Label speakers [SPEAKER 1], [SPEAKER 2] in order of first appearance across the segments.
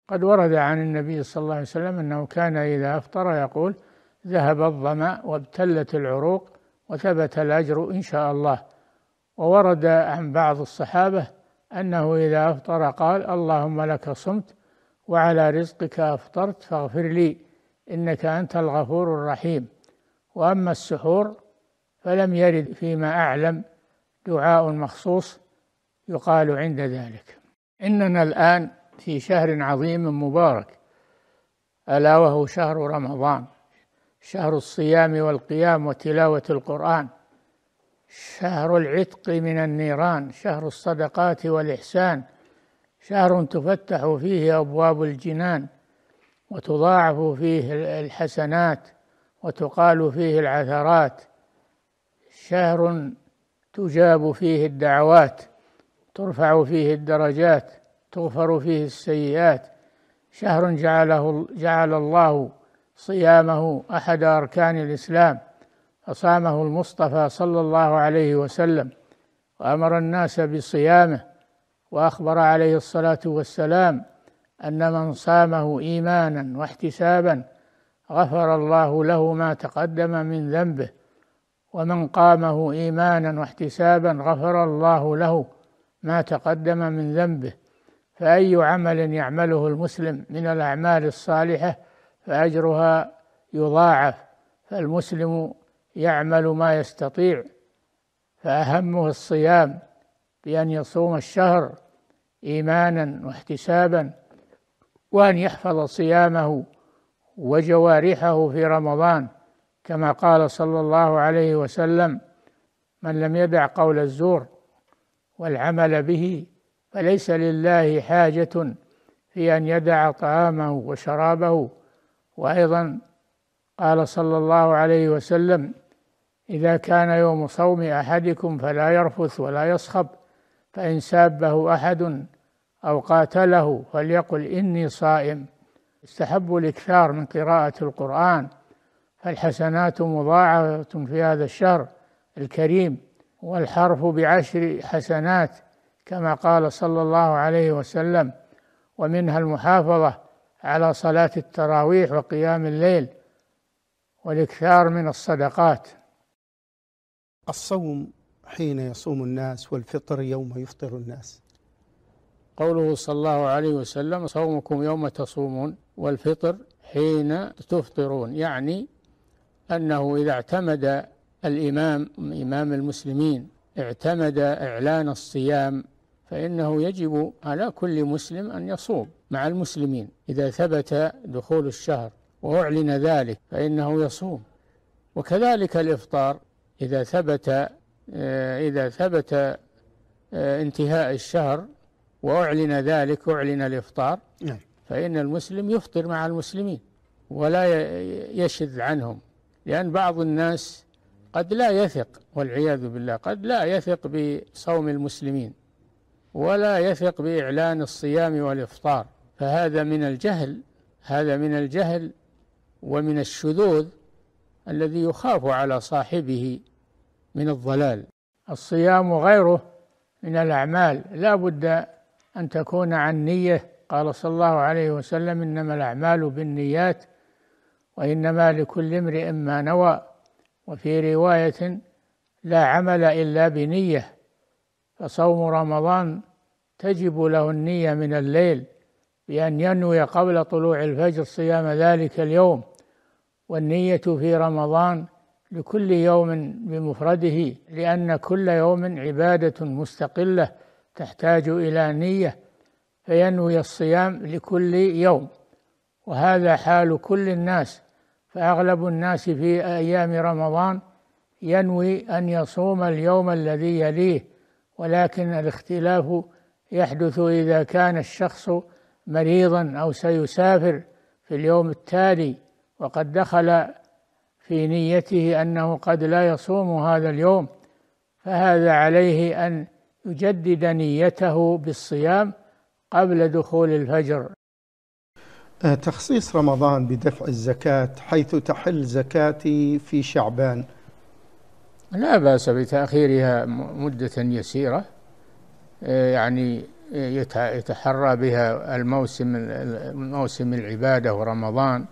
[SPEAKER 1] قد ورد عن النبي صلى الله عليه وسلم أنه كان إذا أفطر يقول: ذهب الظمأ وابتلت العروق وثبت الأجر إن شاء الله. وورد عن بعض الصحابة أنه إذا أفطر قال: اللهم لك صمت وعلى رزقك أفطرت فاغفر لي إنك أنت الغفور الرحيم. وأما السحور فلم يرد فيما أعلم دعاء مخصوص يقال عند ذلك. إننا الآن في شهر عظيم مبارك، ألا وهو شهر رمضان، شهر الصيام والقيام وتلاوة القرآن، شهر العتق من النيران، شهر الصدقات والإحسان، شهر تفتح فيه أبواب الجنان وتضاعف فيه الحسنات وتقال فيه العثرات، شهر تجاب فيه الدعوات، ترفع فيه الدرجات، تغفر فيه السيئات، شهر جعل الله صيامه أحد أركان الإسلام، فصامه المصطفى صلى الله عليه وسلم وأمر الناس بصيامه، وأخبر عليه الصلاة والسلام أن من صامه إيمانا واحتسابا غفر الله له ما تقدم من ذنبه، ومن قامه إيمانا واحتسابا غفر الله له ما تقدم من ذنبه. فأي عمل يعمله المسلم من الأعمال الصالحة فأجرها يضاعف، فالمسلم يعمل ما يستطيع، فأهمه الصيام بأن يصوم الشهر إيمانا واحتسابا، وأن يحفظ صيامه وجوارحه في رمضان، كما قال صلى الله عليه وسلم: من لم يدع قول الزور والعمل به فليس لله حاجة في أن يدع طعامه وشرابه. وأيضا قال صلى الله عليه وسلم: إذا كان يوم صوم أحدكم فلا يرفث ولا يصخب، فإن سابه أحد أو قاتله فليقل إني صائم. استحب الإكثار من قراءة القرآن، فالحسنات مضاعفة في هذا الشهر الكريم، والحرف بعشر حسنات كما قال صلى الله عليه وسلم، ومنها المحافظة على صلاة التراويح وقيام الليل والإكثار من الصدقات.
[SPEAKER 2] الصوم حين يصوم الناس والفطر يوم يفطر الناس.
[SPEAKER 1] قوله صلى الله عليه وسلم: صومكم يوم تصومون والفطر حين تفطرون، يعني أنه إذا اعتمد إمام المسلمين اعتمد إعلان الصيام، فإنه يجب على كل مسلم أن يصوم مع المسلمين إذا ثبت دخول الشهر وأعلن ذلك فإنه يصوم. وكذلك الإفطار إذا ثبت انتهاء الشهر وأعلن ذلك، أعلن الإفطار، فإن المسلم يفطر مع المسلمين ولا يشذ عنهم، لأن بعض الناس قد لا يثق، والعياذ بالله قد لا يثق بصوم المسلمين ولا يثق بإعلان الصيام والإفطار، فهذا من الجهل، هذا من الجهل ومن الشذوذ الذي يخاف على صاحبه من الضلال. الصيام وغيره من الأعمال لا بد أن تكون عن نية، قال صلى الله عليه وسلم: إنما الأعمال بالنيات وإنما لكل امرئ ما نوى. وفي رواية: لا عمل إلا بنية. فصوم رمضان تجب له النية من الليل بأن ينوي قبل طلوع الفجر صيام ذلك اليوم، والنية في رمضان لكل يوم بمفرده، لأن كل يوم عبادة مستقلة تحتاج إلى نية، فينوي الصيام لكل يوم، وهذا حال كل الناس. فأغلب الناس في أيام رمضان ينوي أن يصوم اليوم الذي يليه، ولكن الاختلاف يحدث إذا كان الشخص مريضا أو سيسافر في اليوم التالي وقد دخل في نيته أنه قد لا يصوم هذا اليوم، فهذا عليه أن يجدد نيته بالصيام قبل دخول الفجر.
[SPEAKER 2] تخصيص رمضان بدفع الزكاة حيث تحل زكاتي في شعبان،
[SPEAKER 1] لا بأس بتأخيرها مدة يسيرة، يعني يتحرى بها موسم العبادة ورمضان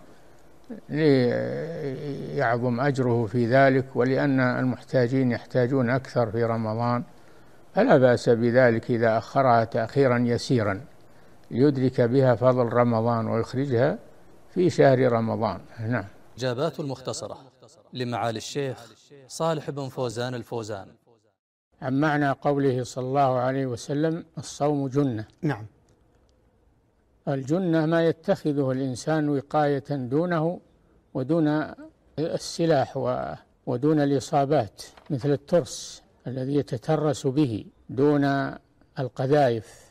[SPEAKER 1] ليعظم أجره في ذلك، ولأن المحتاجين يحتاجون أكثر في رمضان، فلا بأس بذلك إذا أخرها تأخيرا يسيرا ليدرك بها فضل رمضان ويخرجها في شهر رمضان. نعم.
[SPEAKER 3] إجابات المختصرة لمعالي الشيخ صالح بن فوزان الفوزان
[SPEAKER 1] عن معنى قوله صلى الله عليه وسلم: الصوم جنة.
[SPEAKER 2] نعم.
[SPEAKER 1] الجنة ما يتخذه الإنسان وقاية دونه ودون السلاح ودون الإصابات، مثل الترس الذي يتترس به دون القذائف.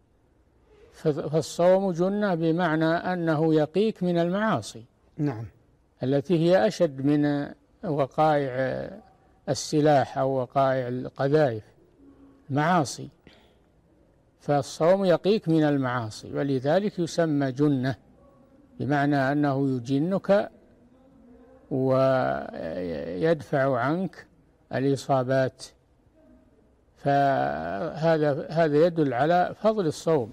[SPEAKER 1] فالصوم جنة بمعنى أنه يقيك من المعاصي.
[SPEAKER 2] نعم.
[SPEAKER 1] التي هي أشد من وقائع السلاح أو وقائع القذائف، معاصي. فالصوم يقيك من المعاصي، ولذلك يسمى جنة، بمعنى أنه يجنك ويدفع عنك الإصابات. فهذا يدل على فضل الصوم.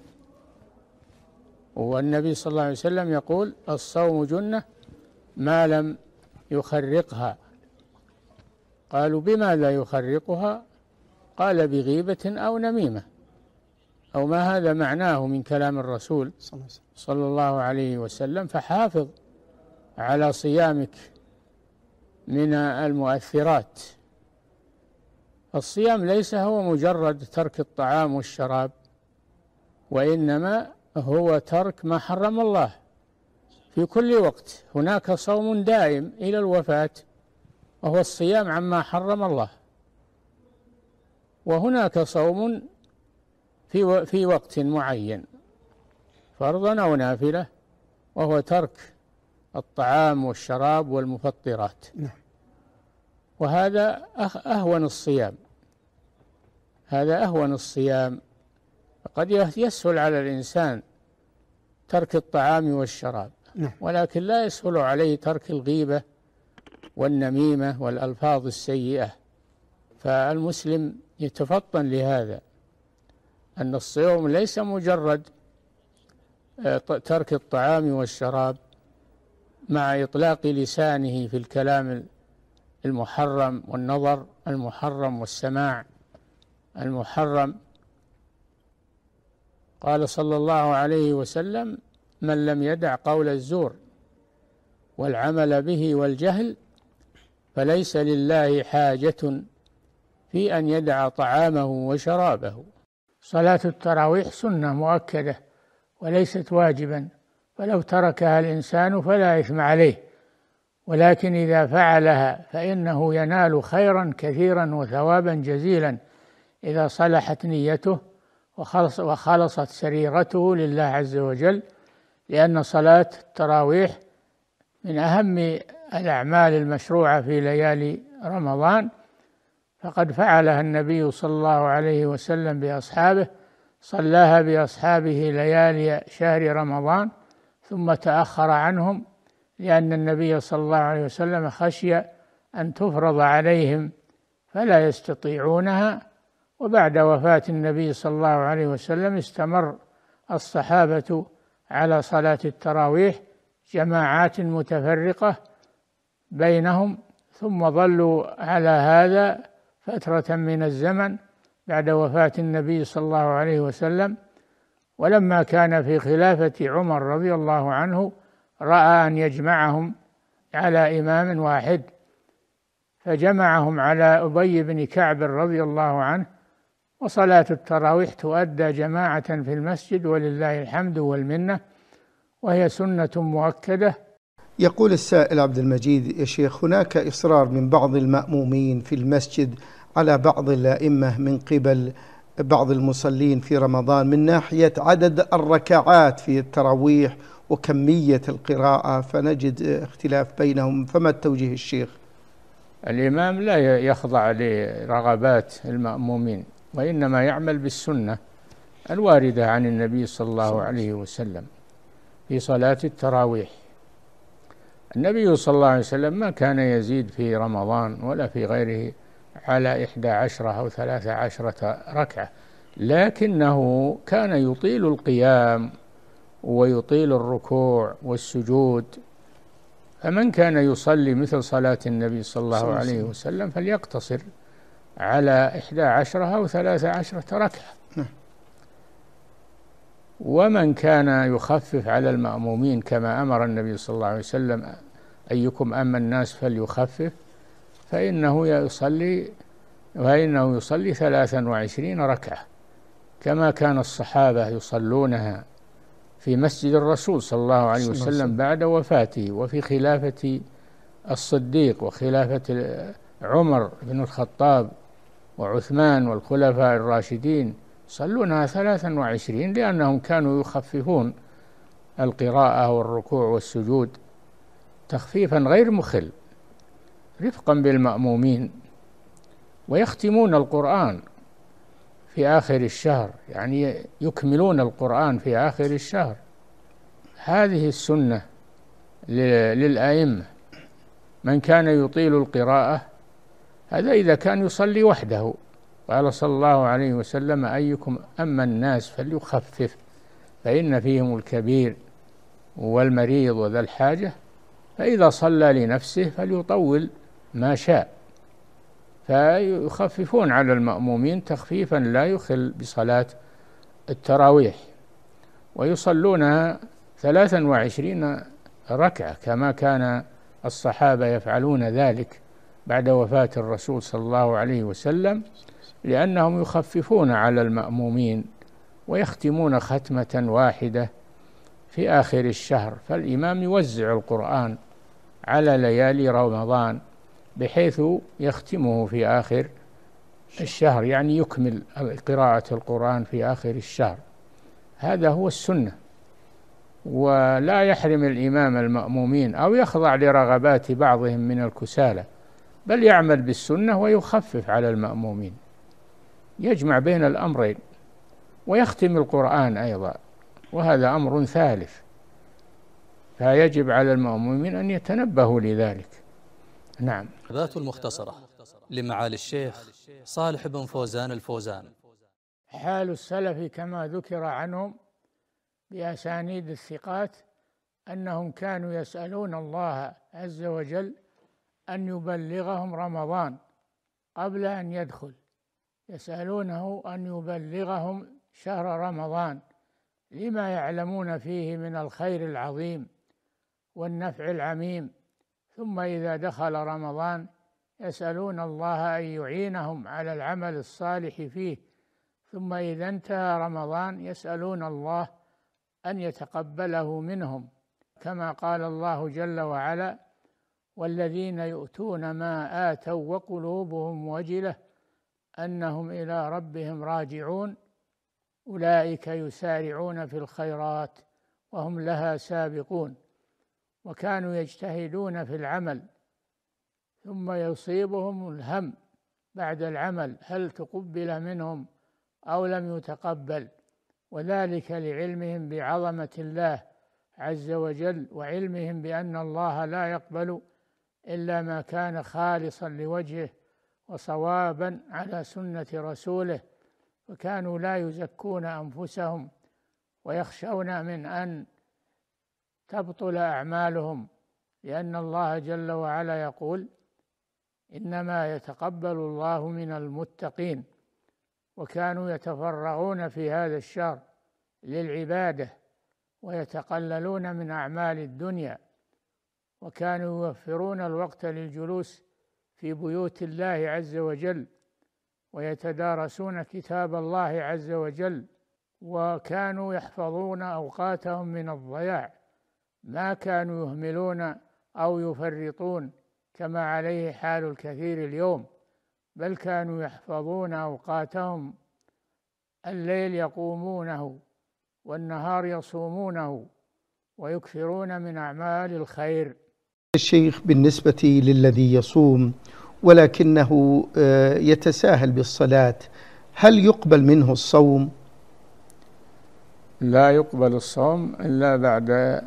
[SPEAKER 1] والنبي صلى الله عليه وسلم يقول: الصوم جنة ما لم يخرقها. قالوا: بماذا يخرقها؟ قال: بغيبة أو نميمة، أو ما هذا معناه من كلام الرسول صلى الله عليه وسلم. فحافظ على صيامك من المؤثرات. الصيام ليس هو مجرد ترك الطعام والشراب، وإنما هو ترك ما حرم الله في كل وقت. هناك صوم دائم إلى الوفاة وهو الصيام عما حرم الله، وهناك صوم في وقت معين فرضا أو نافلة، وهو ترك الطعام والشراب والمفطرات. وهذا أهون الصيام، هذا أهون الصيام. قد يسهل على الإنسان ترك الطعام والشراب، ولكن لا يسهل عليه ترك الغيبة والنميمة والألفاظ السيئة. فالمسلم يتفطن لهذا، أن الصيام ليس مجرد ترك الطعام والشراب مع إطلاق لسانه في الكلام المحرم والنظر المحرم والسماع المحرم. قال صلى الله عليه وسلم: من لم يدع قول الزور والعمل به والجهل فليس لله حاجة في أن يدع طعامه وشرابه. صلاة التراويح سنة مؤكدة وليست واجبا، فلو تركها الإنسان فلا إثم عليه، ولكن إذا فعلها فإنه ينال خيرا كثيرا وثوابا جزيلا إذا صلحت نيته وخلصت سريرته لله عز وجل، لأن صلاة التراويح من أهم الأعمال المشروعة في ليالي رمضان، فقد فعلها النبي صلى الله عليه وسلم بأصحابه، صلاها بأصحابه ليالي شهر رمضان ثم تأخر عنهم، لأن النبي صلى الله عليه وسلم خشي أن تفرض عليهم فلا يستطيعونها. وبعد وفاة النبي صلى الله عليه وسلم استمر الصحابة على صلاة التراويح جماعات متفرقة بينهم، ثم ظلوا على هذا فترة من الزمن بعد وفاة النبي صلى الله عليه وسلم. ولما كان في خلافة عمر رضي الله عنه رأى أن يجمعهم على إمام واحد، فجمعهم على أبي بن كعب رضي الله عنه، وصلاة التراويح تؤدى جماعة في المسجد ولله الحمد والمنة، وهي سنة مؤكدة.
[SPEAKER 2] يقول السائل عبد المجيد: يا شيخ، هناك إصرار من بعض المأمومين في المسجد على بعض الأئمة من قبل بعض المصلين في رمضان من ناحية عدد الركعات في التراويح وكمية القراءة، فنجد اختلاف بينهم، فما التوجيه الشيخ؟
[SPEAKER 1] الإمام لا يخضع لرغبات المأمومين، وإنما يعمل بالسنة الواردة عن النبي صلى الله عليه وسلم في صلاة التراويح. النبي صلى الله عليه وسلم ما كان يزيد في رمضان ولا في غيره على 11 أو 13 ركعة، لكنه كان يطيل القيام ويطيل الركوع والسجود. فمن كان يصلي مثل صلاة النبي صلى الله عليه وسلم فليقتصر على 11 أو 13 ركعة. ومن كان يخفف على المأمومين كما أمر النبي صلى الله عليه وسلم: أيكم أما الناس فليخفف، فإنه يصلي 23 ركعة كما كان الصحابة يصلونها في مسجد الرسول صلى الله عليه وسلم بعد وفاته، وفي خلافة الصديق وخلافة عمر بن الخطاب وعثمان والخلفاء الراشدين، يصلونها 23 لأنهم كانوا يخففون القراءة والركوع والسجود تخفيفا غير مخل رفقا بالمأمومين، ويختمون القرآن في آخر الشهر، يعني يكملون القرآن في آخر الشهر. هذه السنة للأئمة. من كان يطيل القراءة، هذا إذا كان يصلي وحده. قال صلى الله عليه وسلم: أيكم أما الناس فليخفف فإن فيهم الكبير والمريض وذا الحاجة، فإذا صلى لنفسه فليطول ما شاء. فيخففون على المأمومين تخفيفا لا يخل بصلاة التراويح، ويصلونها 23 ركعة كما كان الصحابة يفعلون ذلك بعد وفاة الرسول صلى الله عليه وسلم، لأنهم يخففون على المأمومين ويختمون ختمة واحدة في آخر الشهر. فالإمام يوزع القرآن على ليالي رمضان بحيث يختمه في آخر الشهر، يعني يكمل قراءة القرآن في آخر الشهر. هذا هو السنة. ولا يحرم الإمام المأمومين أو يخضع لرغبات بعضهم من الكسالى، بل يعمل بالسنة ويخفف على المأمومين، يجمع بين الأمرين، ويختم القرآن أيضا، وهذا أمر ثالث. فيجب على المأمومين أن يتنبهوا لذلك. نعم.
[SPEAKER 3] ذات المختصرة لمعالي الشيخ صالح بن فوزان الفوزان.
[SPEAKER 1] حال السلف كما ذكر عنهم بأسانيد الثقات أنهم كانوا يسألون الله عز وجل أن يبلغهم رمضان قبل أن يدخل، يسألونه أن يبلغهم شهر رمضان لما يعلمون فيه من الخير العظيم والنفع العميم. ثم إذا دخل رمضان يسألون الله أن يعينهم على العمل الصالح فيه. ثم إذا انتهى رمضان يسألون الله أن يتقبله منهم، كما قال الله جل وعلا: والذين يؤتون ما آتوا وقلوبهم وجلة أنهم إلى ربهم راجعون أولئك يسارعون في الخيرات وهم لها سابقون. وكانوا يجتهدون في العمل ثم يصيبهم الهم بعد العمل، هل تقبل منهم أو لم يتقبل، وذلك لعلمهم بعظمة الله عز وجل، وعلمهم بأن الله لا يقبل إلا ما كان خالصا لوجهه وصوابا على سنة رسوله. وكانوا لا يزكون أنفسهم ويخشون من أن تبطل أعمالهم، لأن الله جل وعلا يقول: إنما يتقبل الله من المتقين. وكانوا يتفرغون في هذا الشهر للعبادة ويتقللون من أعمال الدنيا، وكانوا يوفرون الوقت للجلوس في بيوت الله عز وجل ويتدارسون كتاب الله عز وجل، وكانوا يحفظون أوقاتهم من الضياع، ما كانوا يهملون أو يفرطون كما عليه حال الكثير اليوم، بل كانوا يحفظون أوقاتهم، الليل يقومونه والنهار يصومونه ويكثرون من أعمال الخير.
[SPEAKER 2] الشيخ، بالنسبة للذي يصوم ولكنه يتساهل بالصلاة، هل يقبل منه الصوم؟
[SPEAKER 1] لا يقبل الصوم إلا بعد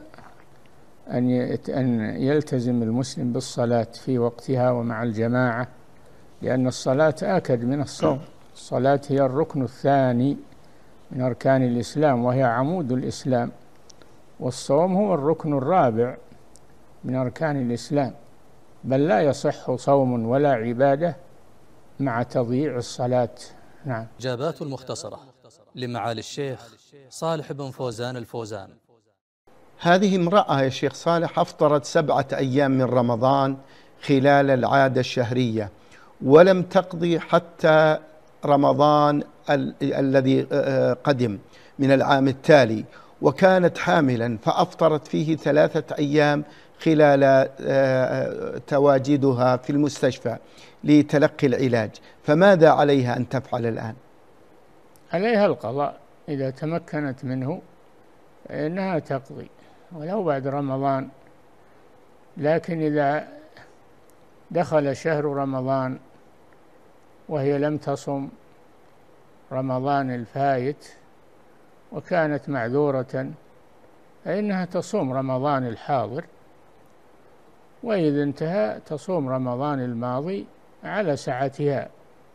[SPEAKER 1] أن يلتزم المسلم بالصلاة في وقتها ومع الجماعة، لأن الصلاة آكد من الصوم. الصلاة هي الركن الثاني من أركان الإسلام، وهي عمود الإسلام، والصوم هو الركن الرابع من أركان الإسلام، بل لا يصح صوم ولا عبادة مع تضييع الصلاة. نعم.
[SPEAKER 3] إجابات المختصرة لمعالي الشيخ صالح بن فوزان الفوزان.
[SPEAKER 2] هذه امرأة يا شيخ صالح أفطرت 7 أيام من رمضان خلال العادة الشهرية، ولم تقضي حتى رمضان الذي قدم من العام التالي، وكانت حاملا فأفطرت فيه 3 أيام خلال تواجدها في المستشفى لتلقي العلاج، فماذا عليها أن تفعل الآن؟
[SPEAKER 1] عليها القضاء إذا تمكنت منه، فإنها تقضي ولو بعد رمضان. لكن إذا دخل شهر رمضان وهي لم تصم رمضان الفائت وكانت معذورة، فإنها تصوم رمضان الحاضر، وإذا انتهى تصوم رمضان الماضي على سعتها،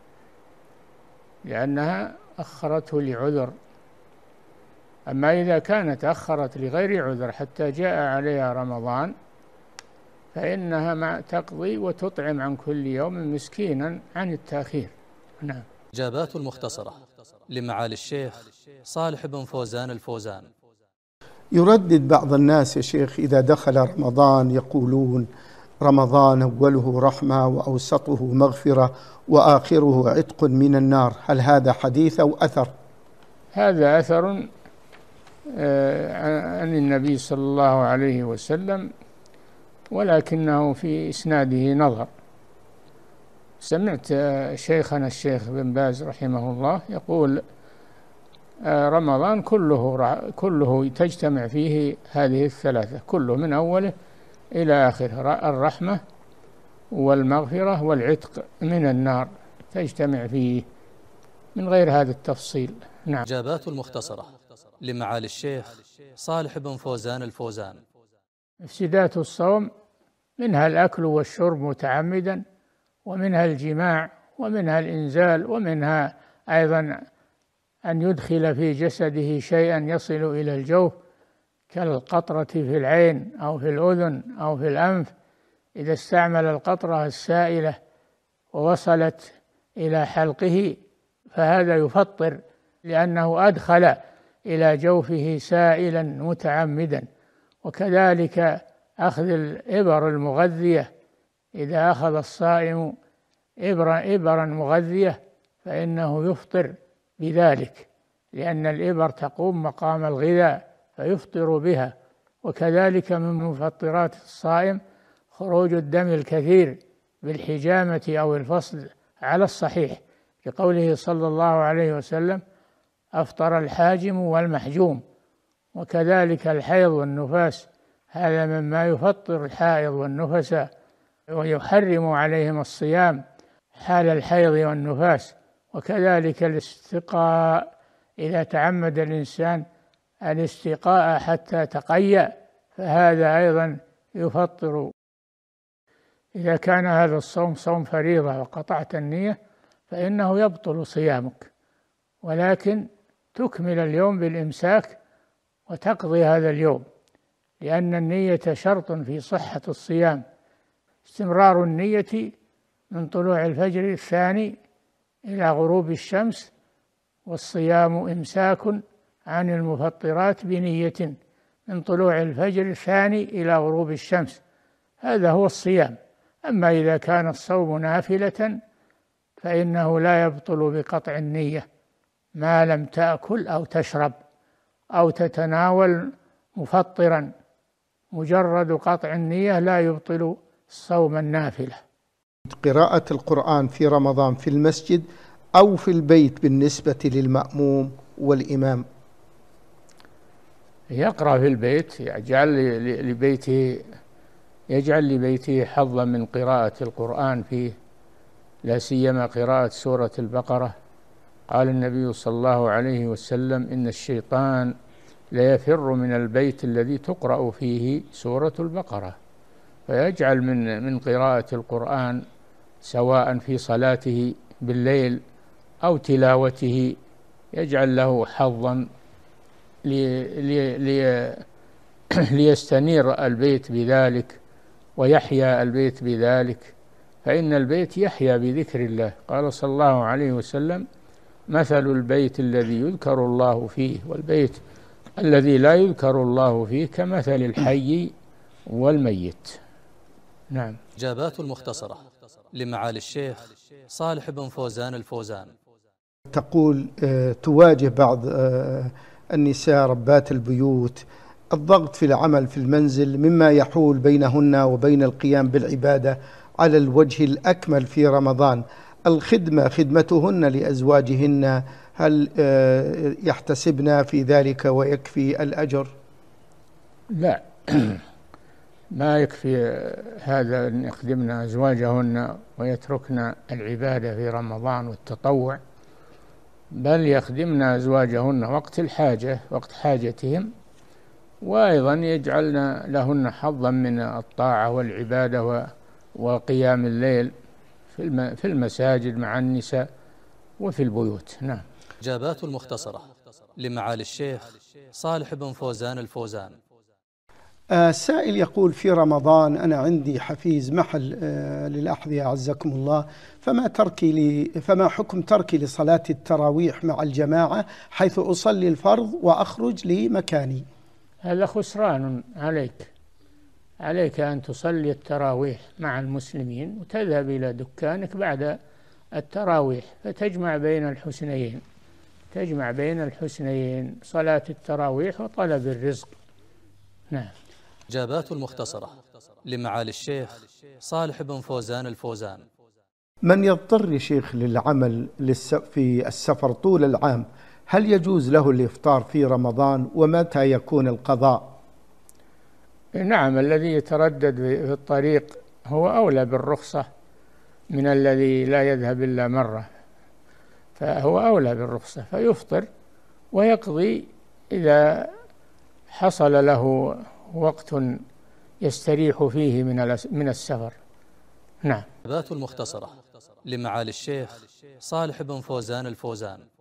[SPEAKER 1] لأنها أخرته لعذر. أما إذا كانت أخرت لغير عذر حتى جاء عليها رمضان، فإنها تقضي وتطعم عن كل يوم مسكينا عن التأخير. نعم.
[SPEAKER 3] إجابات المختصرة لمعالي الشيخ صالح بن فوزان الفوزان.
[SPEAKER 2] يردد بعض الناس يا شيخ إذا دخل رمضان يقولون رمضان أوله رحمة وأوسطه مغفرة وآخره عتق من النار، هل هذا حديث أو أثر؟
[SPEAKER 1] هذا أثر عن النبي صلى الله عليه وسلم، ولكنه في إسناده نظر. سمعت شيخنا الشيخ بن باز رحمه الله يقول رمضان كله تجتمع فيه هذه الثلاثة، كله من أوله إلى آخره، الرحمة والمغفرة والعتق من النار تجتمع فيه من غير هذا التفصيل. نعم.
[SPEAKER 3] إجابات المختصرة لمعالي الشيخ صالح بن فوزان الفوزان.
[SPEAKER 1] مفسدات الصوم منها الأكل والشرب متعمدا، ومنها الجماع، ومنها الإنزال، ومنها أيضا أن يدخل في جسده شيئا يصل إلى الجوف كالقطرة في العين أو في الأذن أو في الأنف، إذا استعمل القطرة السائلة ووصلت إلى حلقه فهذا يفطر، لأنه أدخل إلى جوفه سائلا متعمدا. وكذلك أخذ الإبر المغذية، إذا أخذ الصائم إبرا مغذية فإنه يفطر بذلك، لأن الإبر تقوم مقام الغذاء فيفطر بها. وكذلك من مفطرات الصائم خروج الدم الكثير بالحجامة أو الفصل على الصحيح، لقوله صلى الله عليه وسلم أفطر الحاجم والمحجوم. وكذلك الحيض والنفاس، هذا مما يفطر الحائض والنفس ويحرم عليهم الصيام حال الحيض والنفاس. وكذلك الاستقاء، إذا تعمد الإنسان الاستقاء حتى تقيأ فهذا أيضا يفطر. إذا كان هذا الصوم صوم فريضة وقطعت النية فإنه يبطل صيامك، ولكن تكمل اليوم بالإمساك وتقضي هذا اليوم، لأن النية شرط في صحة الصيام. استمرار النية من طلوع الفجر الثاني إلى غروب الشمس، والصيام إمساك عن المفطرات بنية من طلوع الفجر الثاني إلى غروب الشمس، هذا هو الصيام. أما إذا كان الصوم نافلة فإنه لا يبطل بقطع النية ما لم تأكل أو تشرب أو تتناول مفطرا، مجرد قطع النية لا يبطل الصوم النافلة.
[SPEAKER 2] قراءة القرآن في رمضان في المسجد أو في البيت بالنسبة للمأموم والإمام؟
[SPEAKER 1] يقرأ في البيت، يجعل لبيته حظا من قراءة القرآن فيه، لا سيما قراءة سورة البقرة. قال النبي صلى الله عليه وسلم إن الشيطان ليفر من البيت الذي تقرأ فيه سورة البقرة، فيجعل من قراءة القرآن سواء في صلاته بالليل أو تلاوته، يجعل له حظا ليستنير البيت بذلك ويحيا البيت بذلك، فإن البيت يحيا بذكر الله. قال صلى الله عليه وسلم: مثل البيت الذي يذكر الله فيه والبيت الذي لا يذكر الله فيه كمثل الحي والميت. نعم.
[SPEAKER 3] إجابات المختصرة لمعالي الشيخ صالح بن فوزان الفوزان.
[SPEAKER 2] تقول تواجه بعض النساء ربات البيوت الضغط في العمل في المنزل مما يحول بينهن وبين القيام بالعبادة على الوجه الأكمل في رمضان. خدمتهن لأزواجهن، هل يحتسبن في ذلك ويكفي الأجر؟
[SPEAKER 1] لا، ما يكفي هذا أن يخدمن أزواجهن ويتركن العبادة في رمضان والتطوع، بل يخدمن أزواجهن وقت الحاجة، وقت حاجتهم، وأيضا يجعلن لهن حظا من الطاعة والعبادة وقيام الليل في المساجد مع النساء وفي البيوت. نعم.
[SPEAKER 3] إجابات المختصرة لمعالي الشيخ صالح بن فوزان الفوزان.
[SPEAKER 2] سائل يقول: في رمضان أنا عندي حفيز محل للأحذية أعزكم الله، فما حكم تركي لصلاة التراويح مع الجماعة حيث أصلي الفرض وأخرج لمكاني؟
[SPEAKER 1] هذا خسران عليك أن تصلي التراويح مع المسلمين وتذهب إلى دكانك بعد التراويح، فتجمع بين الحسنيين، صلاة التراويح وطلب الرزق. نعم.
[SPEAKER 3] إجابات المختصرة لمعالي الشيخ صالح بن فوزان الفوزان.
[SPEAKER 2] من يضطر شيخ للعمل في السفر طول العام، هل يجوز له الإفطار في رمضان، ومتى يكون القضاء؟
[SPEAKER 1] نعم، الذي يتردد في الطريق هو أولى بالرخصة من الذي لا يذهب إلا مرة، فهو أولى بالرخصة، فيفطر ويقضي إذا حصل له وقت يستريح فيه من السفر. نعم.
[SPEAKER 3] إجابات المختصرة لمعالي الشيخ صالح بن فوزان الفوزان.